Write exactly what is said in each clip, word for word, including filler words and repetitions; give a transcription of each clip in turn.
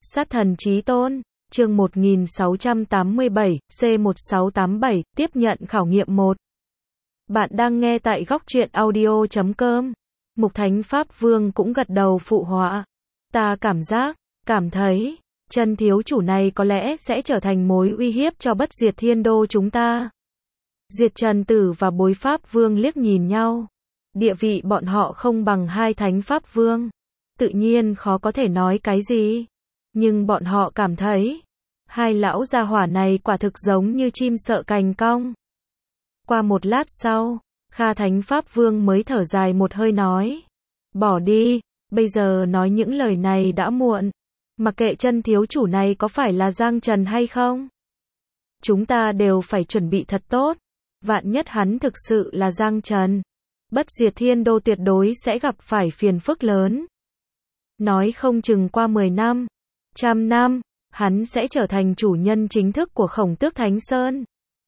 Sát thần chí tôn, chương một nghìn sáu trăm tám mươi bảy, C một sáu tám bảy, tiếp nhận khảo nghiệm một. Bạn đang nghe tại góc truyện audio chấm com. Mục Thánh Pháp Vương cũng gật đầu phụ họa. Ta cảm giác, cảm thấy, chân thiếu chủ này có lẽ sẽ trở thành mối uy hiếp cho Bất Diệt Thiên Đô chúng ta. Diệt Trần Tử và Bối Pháp Vương liếc nhìn nhau. Địa vị bọn họ không bằng hai Thánh Pháp Vương. Tự nhiên khó có thể nói cái gì. Nhưng bọn họ cảm thấy, hai lão gia hỏa này quả thực giống như chim sợ cành cong. Qua một lát sau, Kha Thánh Pháp Vương mới thở dài một hơi nói. Bỏ đi, bây giờ nói những lời này đã muộn. Mặc kệ chân thiếu chủ này có phải là Giang Trần hay không. Chúng ta đều phải chuẩn bị thật tốt. Vạn nhất hắn thực sự là Giang Trần. Bất Diệt Thiên Đô tuyệt đối sẽ gặp phải phiền phức lớn. Nói không chừng qua mười năm, trăm năm, hắn sẽ trở thành chủ nhân chính thức của Khổng Tước Thánh Sơn.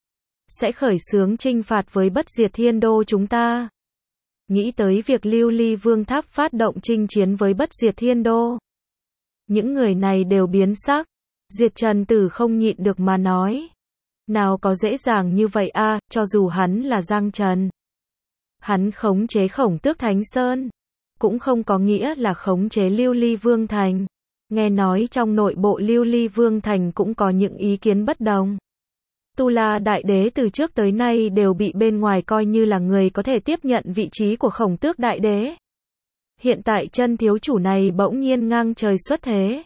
Sẽ khởi xướng chinh phạt với Bất Diệt Thiên Đô chúng ta. Nghĩ tới việc Lưu Ly Vương Tháp phát động chinh chiến với Bất Diệt Thiên Đô. Những người này đều biến sắc. Diệt Trần Tử không nhịn được mà nói. Nào có dễ dàng như vậy a, à, cho dù hắn là Giang Trần. Hắn khống chế Khổng Tước Thánh Sơn. Cũng không có nghĩa là khống chế Lưu Ly Vương Thành. Nghe nói trong nội bộ Lưu Ly Vương Thành cũng có những ý kiến bất đồng. Tu La Đại Đế từ trước tới nay đều bị bên ngoài coi như là người có thể tiếp nhận vị trí của Khổng Tước Đại Đế. Hiện tại chân thiếu chủ này bỗng nhiên ngang trời xuất thế.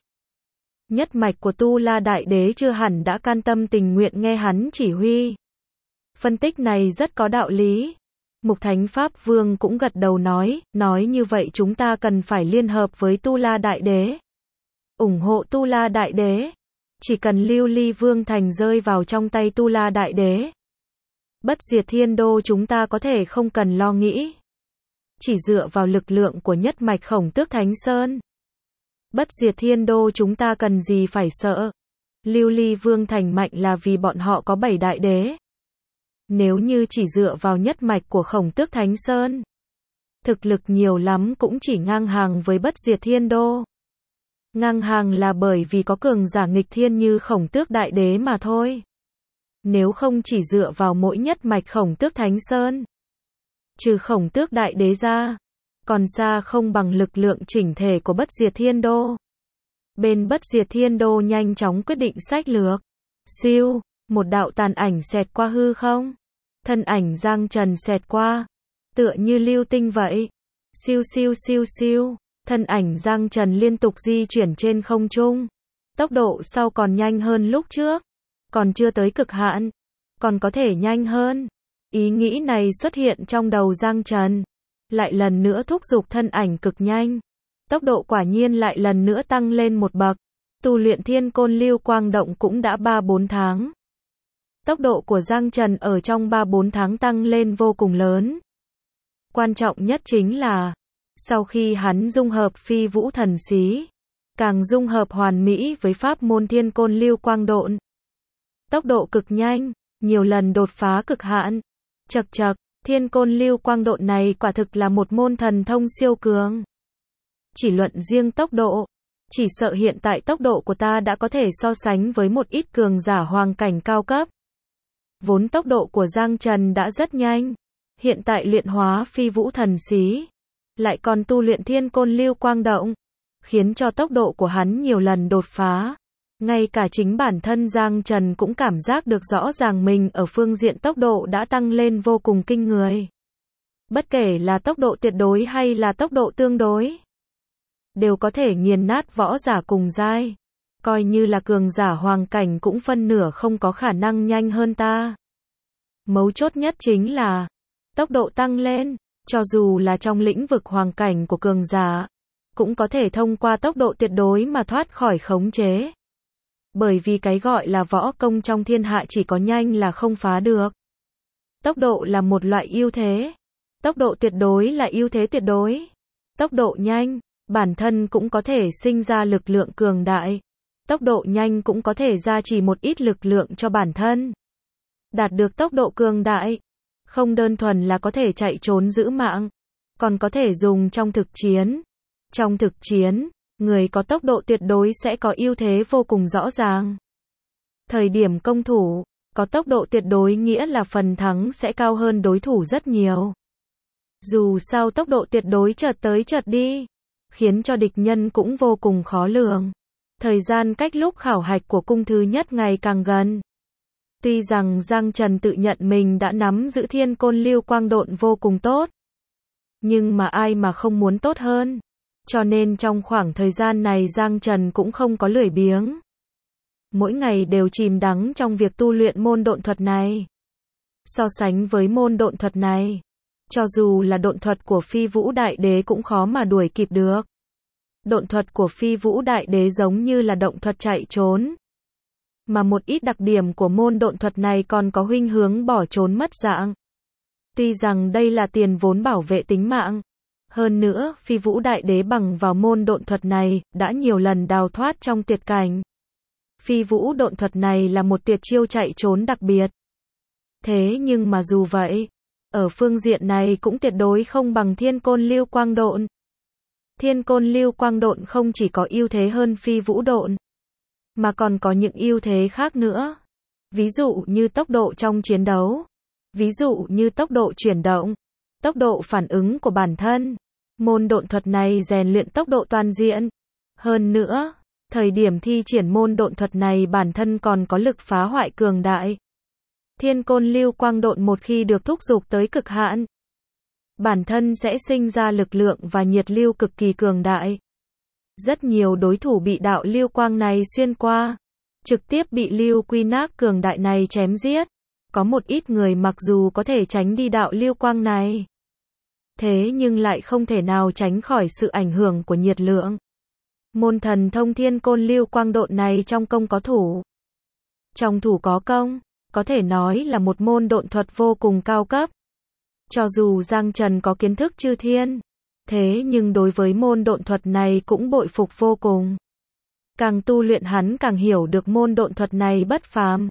Nhất mạch của Tu La Đại Đế chưa hẳn đã can tâm tình nguyện nghe hắn chỉ huy. Phân tích này rất có đạo lý. Mục Thánh Pháp Vương cũng gật đầu nói, nói như vậy chúng ta cần phải liên hợp với Tu La Đại Đế. ủng hộ Tu La Đại Đế. Chỉ cần Lưu Ly Vương Thành rơi vào trong tay Tu La Đại Đế. Bất Diệt Thiên Đô chúng ta có thể không cần lo nghĩ. Chỉ dựa vào lực lượng của nhất mạch Khổng Tước Thánh Sơn. Bất Diệt Thiên Đô chúng ta cần gì phải sợ. Lưu Ly Vương Thành mạnh là vì bọn họ có bảy đại đế. Nếu như chỉ dựa vào nhất mạch của Khổng Tước Thánh Sơn. Thực lực nhiều lắm cũng chỉ ngang hàng với Bất Diệt Thiên Đô. Ngang hàng là bởi vì có cường giả nghịch thiên như Khổng Tước Đại Đế mà thôi. Nếu không chỉ dựa vào mỗi nhất mạch Khổng Tước Thánh Sơn. Trừ Khổng Tước Đại Đế ra. Còn xa không bằng lực lượng chỉnh thể của Bất Diệt Thiên Đô. Bên Bất Diệt Thiên Đô nhanh chóng quyết định sách lược. Siêu, một đạo tàn ảnh xẹt qua hư không. Thân ảnh Giang Trần xẹt qua. Tựa như lưu tinh vậy. Siêu siêu siêu siêu. Thân ảnh Giang Trần liên tục di chuyển trên không trung. Tốc độ sau còn nhanh hơn lúc trước. Còn chưa tới cực hạn. Còn có thể nhanh hơn. Ý nghĩ này xuất hiện trong đầu Giang Trần. Lại lần nữa thúc giục thân ảnh cực nhanh. Tốc độ quả nhiên lại lần nữa tăng lên một bậc. Tu luyện Thiên Côn Lưu Quang Động cũng đã ba bốn tháng. Tốc độ của Giang Trần ở trong ba bốn tháng tăng lên vô cùng lớn. Quan trọng nhất chính là, sau khi hắn dung hợp Phi Vũ Thần Xí, càng dung hợp hoàn mỹ với pháp môn Thiên Côn Lưu Quang Độn. Tốc độ cực nhanh, nhiều lần đột phá cực hạn. Chậc chậc, Thiên Côn Lưu Quang Độn này quả thực là một môn thần thông siêu cường. Chỉ luận riêng tốc độ, chỉ sợ hiện tại tốc độ của ta đã có thể so sánh với một ít cường giả hoàng cảnh cao cấp. Vốn tốc độ của Giang Trần đã rất nhanh. Hiện tại luyện hóa Phi Vũ Thần Xí. Lại còn tu luyện Thiên Côn Lưu Quang Động. Khiến cho tốc độ của hắn nhiều lần đột phá. Ngay cả chính bản thân Giang Trần cũng cảm giác được rõ ràng mình ở phương diện tốc độ đã tăng lên vô cùng kinh người. Bất kể là tốc độ tuyệt đối hay là tốc độ tương đối. Đều có thể nghiền nát võ giả cùng giai. Coi như là cường giả hoàng cảnh cũng phân nửa không có khả năng nhanh hơn ta. Mấu chốt nhất chính là tốc độ tăng lên, cho dù là trong lĩnh vực hoàng cảnh của cường giả, cũng có thể thông qua tốc độ tuyệt đối mà thoát khỏi khống chế. Bởi vì cái gọi là võ công trong thiên hạ chỉ có nhanh là không phá được. Tốc độ là một loại ưu thế. Tốc độ tuyệt đối là ưu thế tuyệt đối. Tốc độ nhanh, bản thân cũng có thể sinh ra lực lượng cường đại. Tốc độ nhanh cũng có thể gia trì một ít lực lượng cho bản thân. Đạt được tốc độ cường đại, không đơn thuần là có thể chạy trốn giữ mạng, còn có thể dùng trong thực chiến. Trong thực chiến, Người có tốc độ tuyệt đối sẽ có ưu thế vô cùng rõ ràng. Thời điểm công thủ, có tốc độ tuyệt đối nghĩa là phần thắng sẽ cao hơn đối thủ rất nhiều. Dù sao tốc độ tuyệt đối chợt tới chợt đi, khiến cho địch nhân cũng vô cùng khó lường. Thời gian cách lúc khảo hạch của cung thứ nhất ngày càng gần. Tuy rằng Giang Trần tự nhận mình đã nắm giữ thiên côn lưu quang độn vô cùng tốt, nhưng mà ai mà không muốn tốt hơn. Cho nên trong khoảng thời gian này Giang Trần cũng không có lười biếng. Mỗi ngày đều chìm đắm trong việc tu luyện môn độn thuật này. So sánh với môn độn thuật này, cho dù là độn thuật của Phi Vũ Đại Đế cũng khó mà đuổi kịp được. Độn thuật của Phi Vũ Đại Đế giống như là động thuật chạy trốn. Mà một ít đặc điểm của môn độn thuật này còn có khuynh hướng bỏ trốn mất dạng. Tuy rằng đây là tiền vốn bảo vệ tính mạng. Hơn nữa, Phi Vũ Đại Đế bằng vào môn độn thuật này, đã nhiều lần đào thoát trong tuyệt cảnh. Phi Vũ độn thuật này là một tuyệt chiêu chạy trốn đặc biệt. Thế nhưng mà dù vậy, ở phương diện này cũng tuyệt đối không bằng thiên côn lưu quang độn. Thiên côn lưu quang độn không chỉ có ưu thế hơn Phi Vũ độn, mà còn có những ưu thế khác nữa. Ví dụ như tốc độ trong chiến đấu, ví dụ như tốc độ chuyển động, tốc độ phản ứng của bản thân. Môn độn thuật này rèn luyện tốc độ toàn diện. Hơn nữa, thời điểm thi triển môn độn thuật này bản thân còn có lực phá hoại cường đại. Thiên côn lưu quang độn một khi được thúc giục tới cực hạn, bản thân sẽ sinh ra lực lượng và nhiệt lưu cực kỳ cường đại. Rất nhiều đối thủ bị đạo lưu quang này xuyên qua, trực tiếp bị lưu quy nác cường đại này chém giết. Có một ít người mặc dù có thể tránh đi đạo lưu quang này, thế nhưng lại không thể nào tránh khỏi sự ảnh hưởng của nhiệt lượng. Môn thần thông thiên côn lưu quang độn này trong công có thủ, trong thủ có công, có thể nói là một môn độn thuật vô cùng cao cấp. Cho dù Giang Trần có kiến thức chư thiên, thế nhưng đối với môn độn thuật này cũng bội phục vô cùng. Càng tu luyện hắn càng hiểu được môn độn thuật này bất phàm.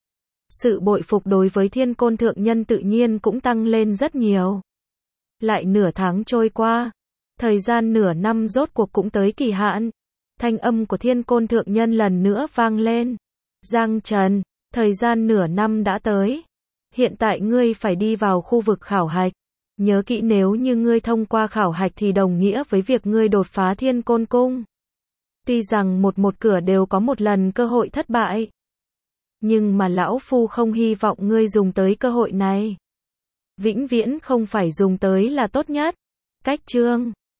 Sự bội phục đối với thiên côn thượng nhân tự nhiên cũng tăng lên rất nhiều. Lại nửa tháng trôi qua, thời gian nửa năm rốt cuộc cũng tới kỳ hạn. Thanh âm của thiên côn thượng nhân lần nữa vang lên. Giang Trần, thời gian nửa năm đã tới. Hiện tại ngươi phải đi vào khu vực khảo hạch. Nhớ kỹ, nếu như ngươi thông qua khảo hạch thì đồng nghĩa với việc ngươi đột phá thiên côn cung. Tuy rằng một một cửa đều có một lần cơ hội thất bại, nhưng mà lão phu không hy vọng ngươi dùng tới cơ hội này. Vĩnh viễn không phải dùng tới là tốt nhất. Cách chương